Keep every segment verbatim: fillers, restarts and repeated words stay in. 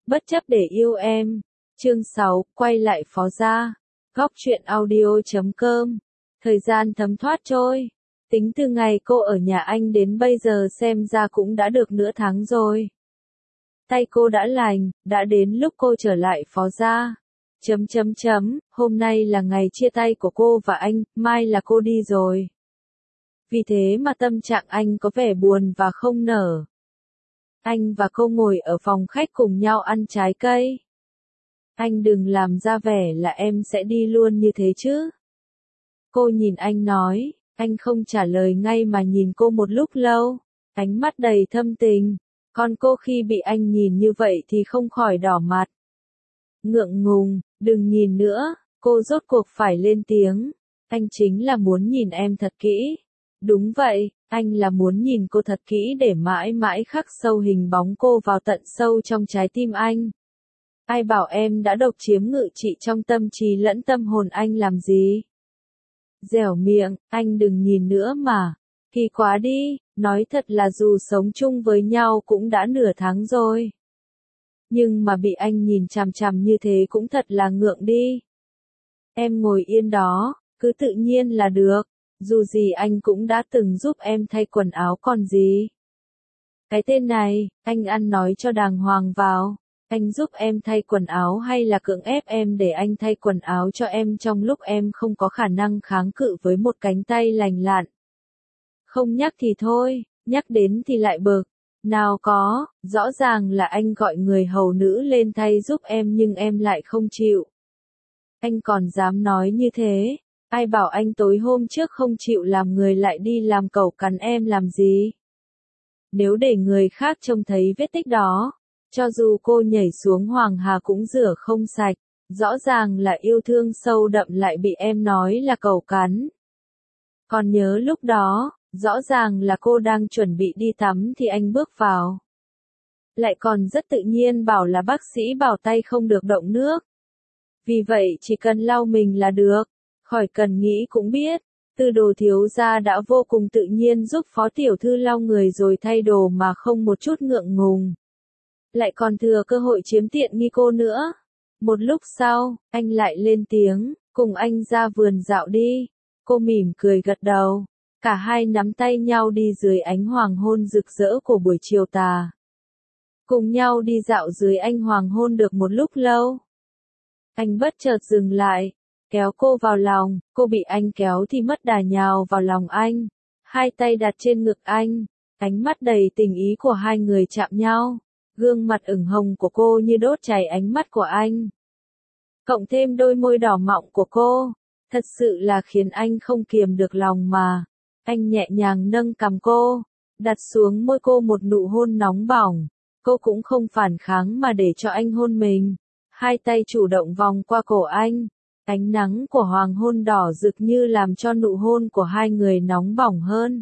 Bất chấp để yêu em. Chương sáu, quay lại Phó Gia. Góc truyện audio chấm com. Thời gian thấm thoát trôi. Tính từ ngày cô ở nhà anh đến bây giờ xem ra cũng đã được nửa tháng rồi. Tay cô đã lành, đã đến lúc cô trở lại Phó Gia. Chấm chấm chấm, hôm nay là ngày chia tay của cô và anh, mai là cô đi rồi. Vì thế mà tâm trạng anh có vẻ buồn và không nở. Anh và cô ngồi ở phòng khách cùng nhau ăn trái cây. Anh đừng làm ra vẻ là em sẽ đi luôn như thế chứ. Cô nhìn anh nói, anh không trả lời ngay mà nhìn cô một lúc lâu, ánh mắt đầy thâm tình. Còn cô khi bị anh nhìn như vậy thì không khỏi đỏ mặt. Ngượng ngùng, đừng nhìn nữa, cô rốt cuộc phải lên tiếng. Anh chính là muốn nhìn em thật kỹ. Đúng vậy, anh là muốn nhìn cô thật kỹ để mãi mãi khắc sâu hình bóng cô vào tận sâu trong trái tim anh. Ai bảo em đã độc chiếm ngự trị trong tâm trí lẫn tâm hồn anh làm gì? Dẻo miệng, anh đừng nhìn nữa mà. Kỳ quá đi, nói thật là dù sống chung với nhau cũng đã nửa tháng rồi. Nhưng mà bị anh nhìn chằm chằm như thế cũng thật là ngượng đi. Em ngồi yên đó, cứ tự nhiên là được. Dù gì anh cũng đã từng giúp em thay quần áo còn gì. Cái tên này, anh ăn nói cho đàng hoàng vào. Anh giúp em thay quần áo hay là cưỡng ép em để anh thay quần áo cho em trong lúc em không có khả năng kháng cự với một cánh tay lành lặn. Không nhắc thì thôi, nhắc đến thì lại bực. Nào có, rõ ràng là anh gọi người hầu nữ lên thay giúp em nhưng em lại không chịu. Anh còn dám nói như thế. Ai bảo anh tối hôm trước không chịu làm người lại đi làm cẩu cắn em làm gì? Nếu để người khác trông thấy vết tích đó, cho dù cô nhảy xuống Hoàng Hà cũng rửa không sạch, rõ ràng là yêu thương sâu đậm lại bị em nói là cẩu cắn. Còn nhớ lúc đó, rõ ràng là cô đang chuẩn bị đi tắm thì anh bước vào. Lại còn rất tự nhiên bảo là bác sĩ bảo tay không được động nước. Vì vậy chỉ cần lau mình là được. Khỏi cần nghĩ cũng biết, Tư Đồ thiếu gia đã vô cùng tự nhiên giúp phó tiểu thư lau người rồi thay đồ mà không một chút ngượng ngùng. Lại còn thừa cơ hội chiếm tiện nghi cô nữa. Một lúc sau, anh lại lên tiếng, cùng anh ra vườn dạo đi. Cô mỉm cười gật đầu. Cả hai nắm tay nhau đi dưới ánh hoàng hôn rực rỡ của buổi chiều tà. Cùng nhau đi dạo dưới ánh hoàng hôn được một lúc lâu. Anh bất chợt dừng lại. Kéo cô vào lòng, cô bị anh kéo thì mất đà nhào vào lòng anh. Hai tay đặt trên ngực anh, ánh mắt đầy tình ý của hai người chạm nhau. Gương mặt ửng hồng của cô như đốt cháy ánh mắt của anh. Cộng thêm đôi môi đỏ mọng của cô, thật sự là khiến anh không kiềm được lòng mà. Anh nhẹ nhàng nâng cằm cô, đặt xuống môi cô một nụ hôn nóng bỏng. Cô cũng không phản kháng mà để cho anh hôn mình. Hai tay chủ động vòng qua cổ anh. Ánh nắng của hoàng hôn đỏ rực như làm cho nụ hôn của hai người nóng bỏng hơn.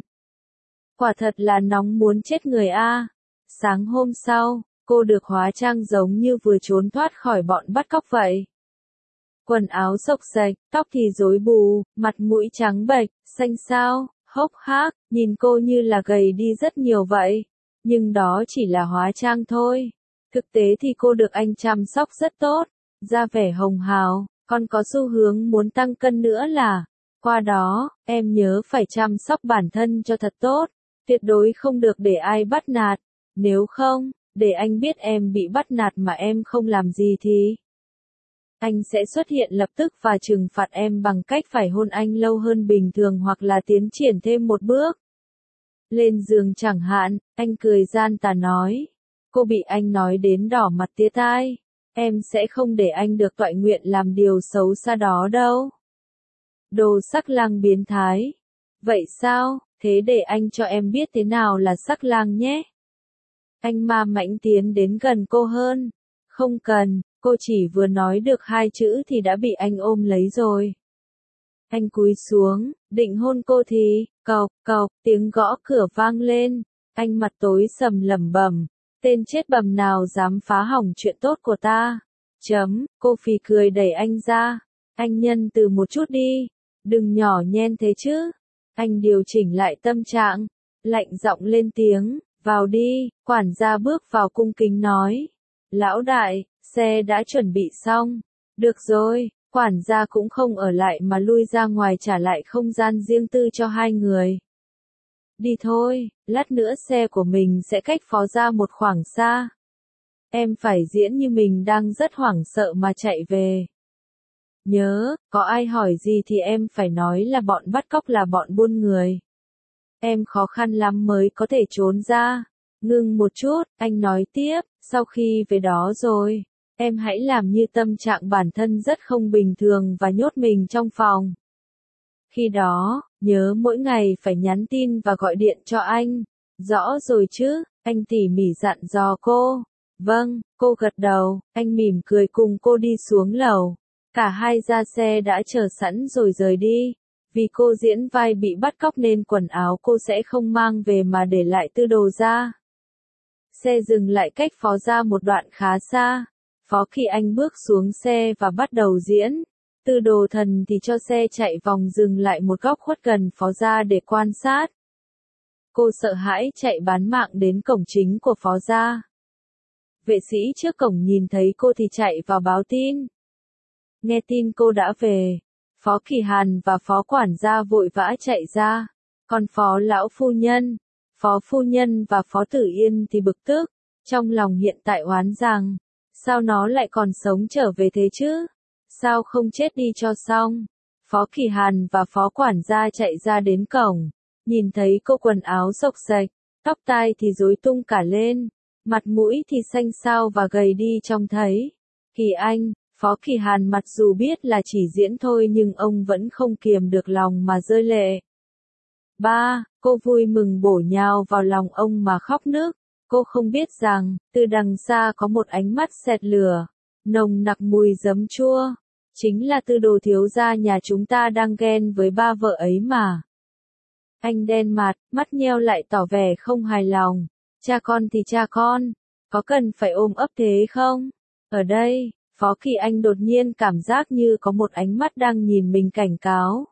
Quả thật là nóng muốn chết người a. Sáng hôm sau, cô được hóa trang giống như vừa trốn thoát khỏi bọn bắt cóc vậy. Quần áo xộc xệch, tóc thì rối bù, mặt mũi trắng bệch, xanh xao, hốc hác, nhìn cô như là gầy đi rất nhiều vậy. Nhưng đó chỉ là hóa trang thôi. Thực tế thì cô được anh chăm sóc rất tốt, da vẻ hồng hào. Còn có xu hướng muốn tăng cân nữa là, qua đó, em nhớ phải chăm sóc bản thân cho thật tốt, tuyệt đối không được để ai bắt nạt, nếu không, để anh biết em bị bắt nạt mà em không làm gì thì anh sẽ xuất hiện lập tức và trừng phạt em bằng cách phải hôn anh lâu hơn bình thường hoặc là tiến triển thêm một bước. Lên giường chẳng hạn, anh cười gian tà nói, cô bị anh nói đến đỏ mặt tía tai. Em sẽ không để anh được toại nguyện làm điều xấu xa đó đâu. Đồ sắc lang biến thái. Vậy sao, thế để anh cho em biết thế nào là sắc lang nhé. Anh ma mãnh tiến đến gần cô hơn. Không cần, cô chỉ vừa nói được hai chữ thì đã bị anh ôm lấy rồi. Anh cúi xuống, định hôn cô thì, cộc, cộc, tiếng gõ cửa vang lên. Anh mặt tối sầm lẩm bẩm. Tên chết bầm nào dám phá hỏng chuyện tốt của ta. Chấm, cô phì cười đẩy anh ra. Anh nhân từ một chút đi. Đừng nhỏ nhen thế chứ. Anh điều chỉnh lại tâm trạng. Lạnh giọng lên tiếng, vào đi, quản gia bước vào cung kính nói. Lão đại, xe đã chuẩn bị xong. Được rồi, quản gia cũng không ở lại mà lui ra ngoài trả lại không gian riêng tư cho hai người. Đi thôi, lát nữa xe của mình sẽ cách phó gia một khoảng xa. Em phải diễn như mình đang rất hoảng sợ mà chạy về. Nhớ, có ai hỏi gì thì em phải nói là bọn bắt cóc là bọn buôn người. Em khó khăn lắm mới có thể trốn ra. Ngưng một chút, anh nói tiếp, sau khi về đó rồi, em hãy làm như tâm trạng bản thân rất không bình thường và nhốt mình trong phòng. Khi đó, nhớ mỗi ngày phải nhắn tin và gọi điện cho anh. Rõ rồi chứ, anh tỉ mỉ dặn dò cô. Vâng, cô gật đầu, anh mỉm cười cùng cô đi xuống lầu. Cả hai ra xe đã chờ sẵn rồi rời đi. Vì cô diễn vai bị bắt cóc nên quần áo cô sẽ không mang về mà để lại Tư Đồ ra. Xe dừng lại cách phó gia một đoạn khá xa. Phó Kỳ Anh bước xuống xe và bắt đầu diễn. Tư Đồ Thần thì cho xe chạy vòng dừng lại một góc khuất gần phó gia để quan sát. Cô sợ hãi chạy bán mạng đến cổng chính của phó gia. Vệ sĩ trước cổng nhìn thấy cô thì chạy vào báo tin. Nghe tin cô đã về, Phó Kỳ Hàn và phó quản gia vội vã chạy ra. Còn phó lão phu nhân, phó phu nhân và phó Tử Yên thì bực tức, trong lòng hiện tại oán rằng, sao nó lại còn sống trở về thế chứ? Sao không chết đi cho xong? Phó Kỳ Hàn và phó quản gia chạy ra đến cổng, nhìn thấy cô quần áo xộc xệch, tóc tai thì rối tung cả lên, mặt mũi thì xanh xao và gầy đi trông thấy. Kỳ Anh, Phó Kỳ Hàn mặc dù biết là chỉ diễn thôi nhưng ông vẫn không kiềm được lòng mà rơi lệ. Ba, cô vui mừng bổ nhào vào lòng ông mà khóc nức. Cô không biết rằng, từ đằng xa có một ánh mắt xẹt lửa, nồng nặc mùi giấm chua. Chính là Tư Đồ thiếu gia nhà chúng ta đang ghen với ba vợ ấy mà. Anh đen mặt, mắt nheo lại tỏ vẻ không hài lòng. Cha con thì cha con, có cần phải ôm ấp thế không? Ở đây, Phó Kỳ Anh đột nhiên cảm giác như có một ánh mắt đang nhìn mình cảnh cáo.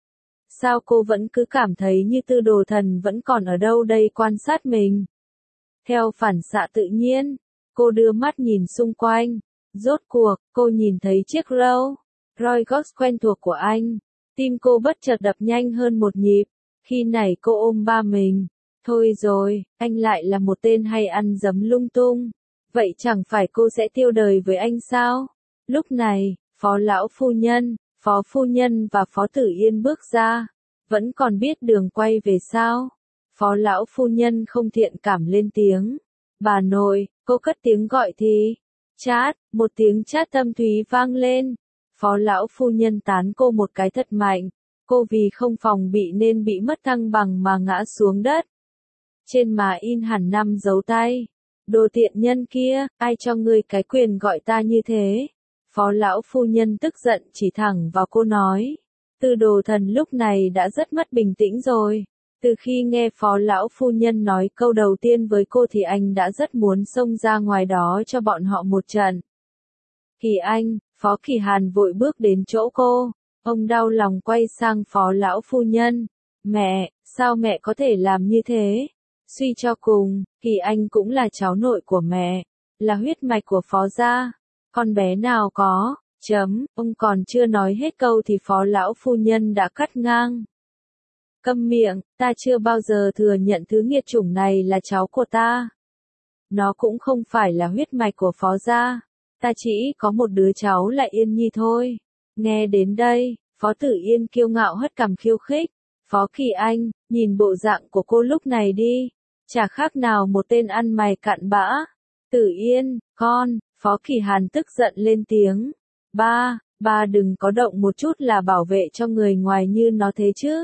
Sao cô vẫn cứ cảm thấy như Tư Đồ Thần vẫn còn ở đâu đây quan sát mình? Theo phản xạ tự nhiên, cô đưa mắt nhìn xung quanh. Rốt cuộc, cô nhìn thấy chiếc Rolls Royce quen thuộc của anh. Tim cô bất chợt đập nhanh hơn một nhịp. Khi này cô ôm ba mình. Thôi rồi, anh lại là một tên hay ăn dấm lung tung. Vậy chẳng phải cô sẽ tiêu đời với anh sao? Lúc này, phó lão phu nhân, phó phu nhân và phó Tử Yên bước ra. Vẫn còn biết đường quay về sao? Phó lão phu nhân không thiện cảm lên tiếng. Bà nội, cô cất tiếng gọi thì. Chát, một tiếng chát thâm thúy vang lên. Phó lão phu nhân tán cô một cái thật mạnh. Cô vì không phòng bị nên bị mất thăng bằng mà ngã xuống đất. Trên má in hẳn năm dấu tay. Đồ tiện nhân kia, ai cho ngươi cái quyền gọi ta như thế? Phó lão phu nhân tức giận chỉ thẳng vào cô nói. Tư Đồ Thần lúc này đã rất mất bình tĩnh rồi. Từ khi nghe phó lão phu nhân nói câu đầu tiên với cô thì anh đã rất muốn xông ra ngoài đó cho bọn họ một trận. Kỳ Anh, Phó Kỳ Hàn vội bước đến chỗ cô. Ông đau lòng quay sang phó lão phu nhân. Mẹ, sao mẹ có thể làm như thế? Suy cho cùng, Kỳ Anh cũng là cháu nội của mẹ, là huyết mạch của phó gia. Con bé nào có, chấm, ông còn chưa nói hết câu thì phó lão phu nhân đã cắt ngang. Câm miệng, ta chưa bao giờ thừa nhận thứ nghiệt chủng này là cháu của ta. Nó cũng không phải là huyết mạch của phó gia. Ta chỉ có một đứa cháu là Yên Nhi thôi. Nghe đến đây, phó Tử Yên kiêu ngạo hất cằm khiêu khích. Phó Kỳ Anh, nhìn bộ dạng của cô lúc này đi. Chả khác nào một tên ăn mày cặn bã. Tử Yên, con, Phó Kỳ Hàn tức giận lên tiếng. Ba, ba đừng có động một chút là bảo vệ cho người ngoài như nó thế chứ.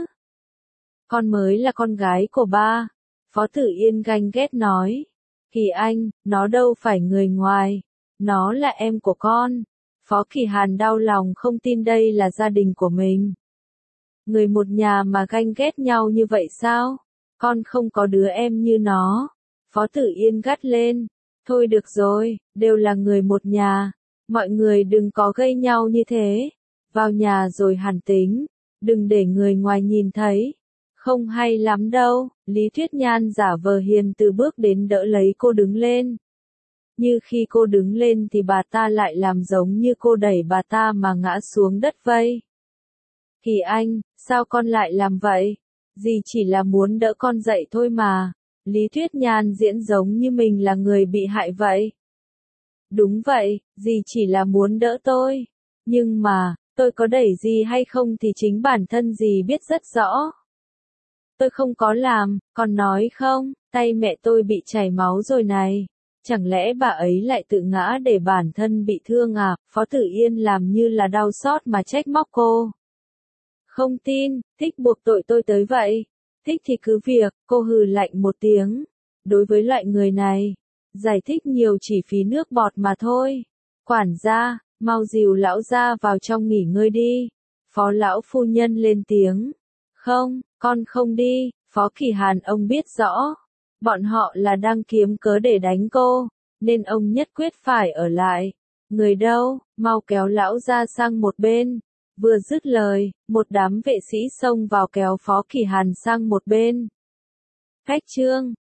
Con mới là con gái của ba. Phó Tử Yên ganh ghét nói. Kỳ Anh, nó đâu phải người ngoài. Nó là em của con. Phó Kỳ Hàn đau lòng không tin đây là gia đình của mình. Người một nhà mà ganh ghét nhau như vậy sao? Con không có đứa em như nó. Phó Tử Yên gắt lên. Thôi được rồi, đều là người một nhà. Mọi người đừng có gây nhau như thế. Vào nhà rồi hàn tính. Đừng để người ngoài nhìn thấy. Không hay lắm đâu. Lý Thuyết Nhan giả vờ hiền từ bước đến đỡ lấy cô đứng lên. Như khi cô đứng lên thì bà ta lại làm giống như cô đẩy bà ta mà ngã xuống đất vây. Kỳ Anh, sao con lại làm vậy? Dì chỉ là muốn đỡ con dậy thôi mà. Lý Tuyết Nhan diễn giống như mình là người bị hại vậy. Đúng vậy, dì chỉ là muốn đỡ tôi. Nhưng mà, tôi có đẩy dì hay không thì chính bản thân dì biết rất rõ. Tôi không có làm, con nói không, tay mẹ tôi bị chảy máu rồi này. Chẳng lẽ bà ấy lại tự ngã để bản thân bị thương à? Phó Tử Yên làm như là đau xót mà trách móc cô. Không tin, thích buộc tội tôi tới vậy. Thích thì cứ việc, cô hừ lạnh một tiếng. Đối với loại người này, giải thích nhiều chỉ phí nước bọt mà thôi. Quản gia, mau dìu lão gia vào trong nghỉ ngơi đi. Phó lão phu nhân lên tiếng. Không, con không đi, Phó Kỳ Hàn ông biết rõ. Bọn họ là đang kiếm cớ để đánh cô, nên ông nhất quyết phải ở lại. Người đâu, mau kéo lão gia sang một bên. Vừa dứt lời, một đám vệ sĩ xông vào kéo Phó Kỳ Hàn sang một bên. Khách trương,